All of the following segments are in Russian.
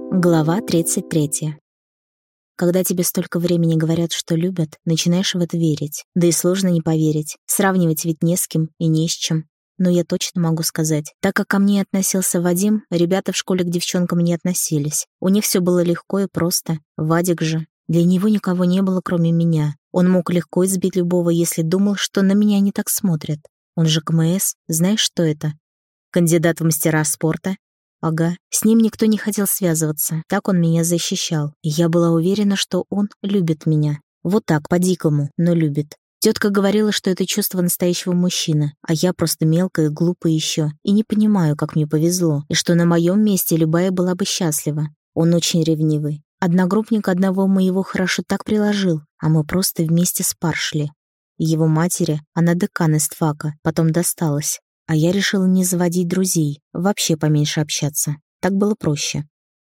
Глава 33. Когда тебе столько времени говорят, что любят, начинаешь в это верить. Да и сложно не поверить. Сравнивать ведь не с кем и не с чем. Но я точно могу сказать, так как ко мне относился Вадим, ребята в школе к девчонкам не относились. У них все было легко и просто. Вадик же. Для него никого не было, кроме меня. Он мог легко избить любого, если думал, что на меня не так смотрят. Он же КМС. Знаешь, что это? Кандидат в мастера спорта. Ага, с ним никто не хотел связываться, так он меня защищал. И я была уверена, что он любит меня. Вот так, по-дикому, но любит. Тетка говорила, что это чувство настоящего мужчины, а я просто мелкая и глупая еще, и не понимаю, как мне повезло, и что на моем месте любая была бы счастлива. Он очень ревнивый. Одногруппник одного моего хорошо так приложил, а мы просто вместе с пар шли. Его матери, она декан истфака, потом досталась. А я решила не заводить друзей, вообще поменьше общаться. Так было проще.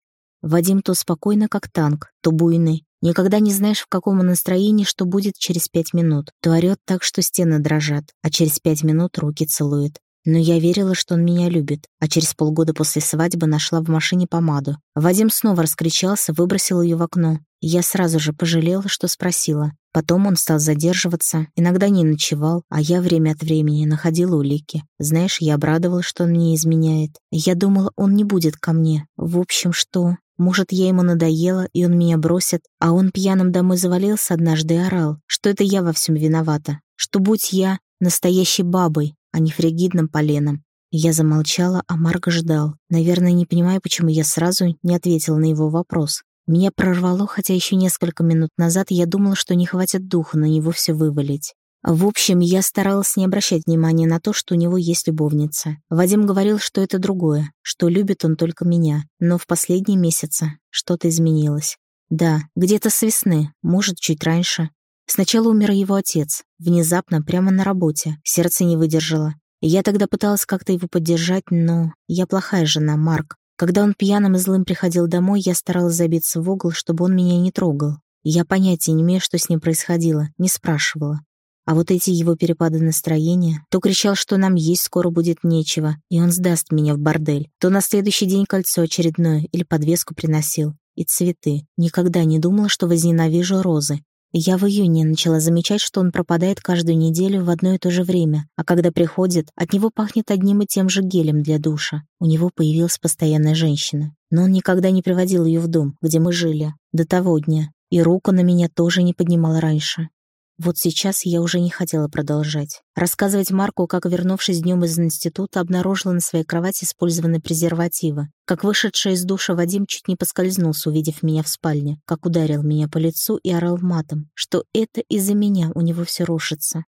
Вадим то спокойно, как танк, то буйный. Никогда не знаешь, в каком он настроении, что будет через 5 минут. То орёт так, что стены дрожат, а через 5 минут руки целует. Но я верила, что он меня любит, а через полгода после свадьбы нашла в машине помаду. Вадим снова раскричался, выбросил ее в окно. Я сразу же пожалела, что спросила. Потом он стал задерживаться, иногда не ночевал, а я время от времени находила улики. Знаешь, я обрадовалась, что он мне изменяет. Я думала, он не будет ко мне. В общем, что? Может, я ему надоела, и он меня бросит, а он пьяным домой завалился однажды и орал, что это я во всем виновата, что будь я настоящей бабой, а не фригидным поленом. Я замолчала, а Марк ждал. Наверное, не понимая, почему я сразу не ответила на его вопрос. Меня прорвало, хотя еще несколько минут назад я думала, что не хватит духа на него все вывалить. В общем, я старалась не обращать внимания на то, что у него есть любовница. Вадим говорил, что это другое, что любит он только меня. Но в последние месяцы что-то изменилось. Да, где-то с весны, может, чуть раньше. Сначала умер его отец. Внезапно, прямо на работе. Сердце не выдержало. Я тогда пыталась как-то его поддержать, но я плохая жена, Марк. Когда он пьяным и злым приходил домой, я старалась забиться в угол, чтобы он меня не трогал. Я понятия не имею, что с ним происходило, не спрашивала. А вот эти его перепады настроения, то кричал, что нам есть скоро будет нечего, и он сдаст меня в бордель, то на следующий день кольцо очередное или подвеску приносил. И цветы. Никогда не думала, что возненавижу розы. Я в июне начала замечать, что он пропадает каждую неделю в одно и то же время, а когда приходит, от него пахнет одним и тем же гелем для душа. У него появилась постоянная женщина. Но он никогда не приводил ее в дом, где мы жили, до того дня. И руку на меня тоже не поднимал раньше. Вот сейчас я уже не хотела продолжать. Рассказывать Марку, как, вернувшись днем из института, обнаружила на своей кровати использованные презервативы. Как вышедший из душа Вадим чуть не поскользнулся, увидев меня в спальне. Как ударил меня по лицу и орал матом, что это из-за меня у него все рушится.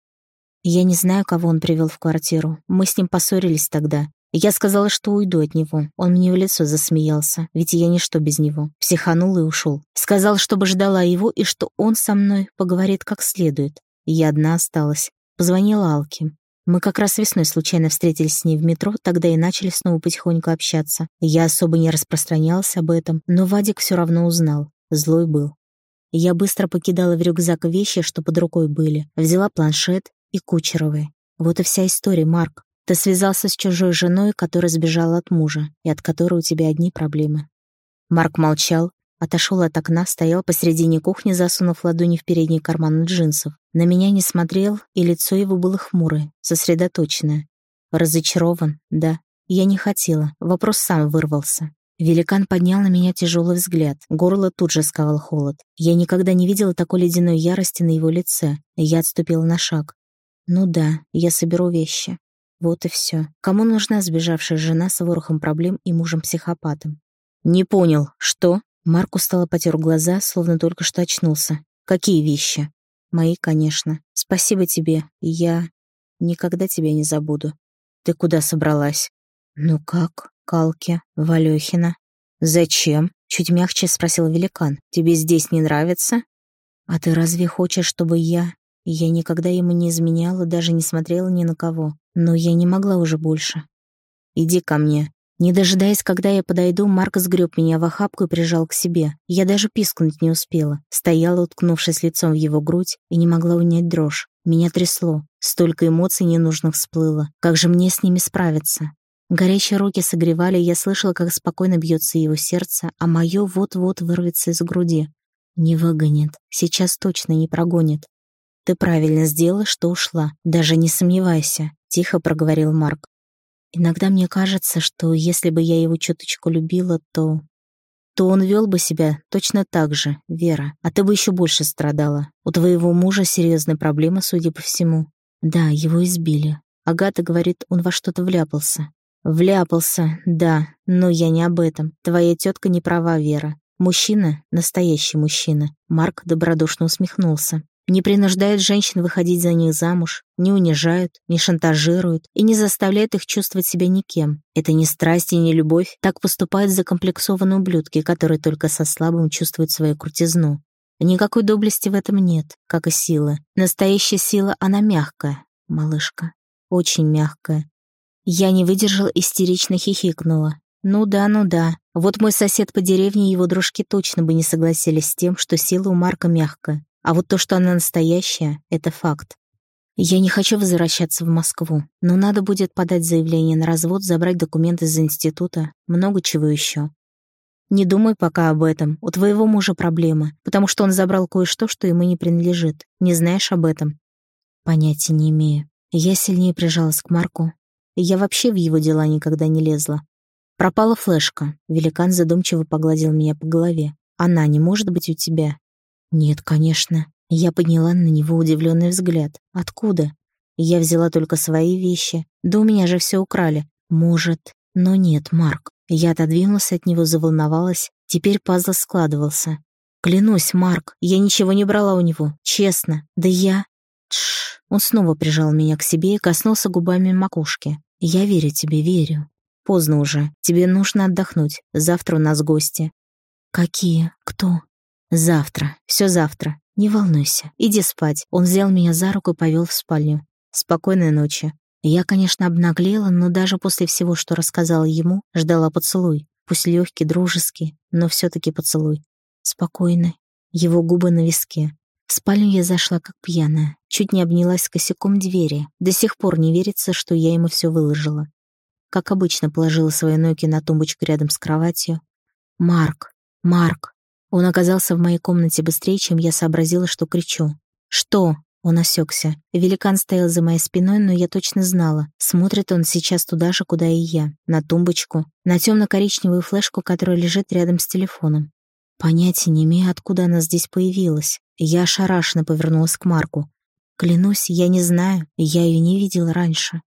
Я не знаю, кого он привел в квартиру. Мы с ним поссорились тогда. Я сказала, что уйду от него. Он мне в лицо засмеялся, ведь я ничто без него. Психанул и ушел. Сказал, чтобы ждала его и что он со мной поговорит как следует. Я одна осталась. Позвонила Алке. Мы как раз весной случайно встретились с ней в метро, тогда и начали снова потихоньку общаться. Я особо не распространялась об этом, но Вадик все равно узнал. Злой был. Я быстро покидала в рюкзак вещи, что под рукой были. Взяла планшет и Кучеровой. Вот и вся история, Марк. Ты связался с чужой женой, которая сбежала от мужа, и от которой у тебя одни проблемы. Марк молчал, отошел от окна, стоял посредине кухни, засунув ладони в передний карман джинсов. На меня не смотрел, и лицо его было хмурое, сосредоточенное. Разочарован, да. Я не хотела, вопрос сам вырвался. Великан поднял на меня тяжелый взгляд, горло тут же сковал холод. Я никогда не видела такой ледяной ярости на его лице, и я отступила на шаг. Ну да, я соберу вещи. Вот и все. Кому нужна сбежавшая жена с ворохом проблем и мужем-психопатом? Не понял, что? Марк устало потер глаза, словно только что очнулся. Какие вещи? Мои, конечно. Спасибо тебе. Я никогда тебя не забуду. Ты куда собралась? Ну как? К Алке, в Алёхино. Зачем? Чуть мягче спросил великан. Тебе здесь не нравится? А ты разве хочешь, чтобы я... Я никогда ему не изменяла, даже не смотрела ни на кого. Но я не могла уже больше. Иди ко мне. Не дожидаясь, когда я подойду, Марк сгреб меня в охапку и прижал к себе. Я даже пискнуть не успела. Стояла, уткнувшись лицом в его грудь, и не могла унять дрожь. Меня трясло. Столько эмоций ненужных всплыло. Как же мне с ними справиться? Горячие руки согревали, я слышала, как спокойно бьется его сердце, а мое вот-вот вырвется из груди. Не выгонит, сейчас точно не прогонит. «Ты правильно сделала, что ушла, даже не сомневайся», — тихо проговорил Марк. «Иногда мне кажется, что если бы я его чуточку любила, то он вел бы себя точно так же, Вера, а ты бы еще больше страдала. У твоего мужа серьезные проблемы, судя по всему». «Да, его избили. Агата говорит, он во что-то вляпался». «Вляпался, да, но я не об этом. Твоя тетка не права, Вера. Мужчина, настоящий мужчина». Марк добродушно усмехнулся. «Не принуждает женщин выходить за них замуж, не унижают, не шантажируют и не заставляют их чувствовать себя никем. Это не страсть и не любовь. Так поступают закомплексованные ублюдки, которые только со слабым чувствуют свою крутизну. Никакой доблести в этом нет, как и силы. Настоящая сила, она мягкая, малышка, очень мягкая». Я не выдержала, истерично хихикнула. Ну да. Вот мой сосед по деревне и его дружки точно бы не согласились с тем, что сила у Марка мягкая. А вот то, что она настоящая, это факт. Я не хочу возвращаться в Москву, но надо будет подать заявление на развод, забрать документы из института, много чего еще. Не думай пока об этом. У твоего мужа проблемы, потому что он забрал кое-что, что ему не принадлежит. Не знаешь об этом? Понятия не имею. Я сильнее прижалась к Марку. Я вообще в его дела никогда не лезла. Пропала флешка. Великан задумчиво погладил меня по голове. Она не может быть у тебя? Нет, конечно. Я подняла на него удивленный взгляд. Откуда? Я взяла только свои вещи. Да у меня же все украли. Может. Но нет, Марк. Я отодвинулась от него, заволновалась. Теперь пазл складывался. Клянусь, Марк, я ничего не брала у него. Честно. Да я... Тш. Он снова прижал меня к себе и коснулся губами макушки. Я верю тебе, верю. Поздно уже. Тебе нужно отдохнуть. Завтра у нас гости. Какие? Кто? Завтра. Все завтра. Не волнуйся. Иди спать. Он взял меня за руку и повел в спальню. Спокойной ночи. Я, конечно, обнаглела, но даже после всего, что рассказала ему, ждала поцелуй. Пусть легкий, дружеский, но все-таки поцелуй. Спокойно. Его губы на виске. В спальню я зашла как пьяная. Чуть не обнялась косяком двери. До сих пор не верится, что я ему все выложила. Как обычно, положила свои ноги на тумбочку рядом с кроватью. «Марк! Марк!» Он оказался в моей комнате быстрее, чем я сообразила, что кричу. «Что?» Он осекся. Великан стоял за моей спиной, но я точно знала. Смотрит он сейчас туда же, куда и я. На тумбочку. На темно-коричневую флешку, которая лежит рядом с телефоном. Понятия не имею, откуда она здесь появилась. Я ошарашенно повернулась к Марку. Клянусь, я не знаю, я ее не видела раньше.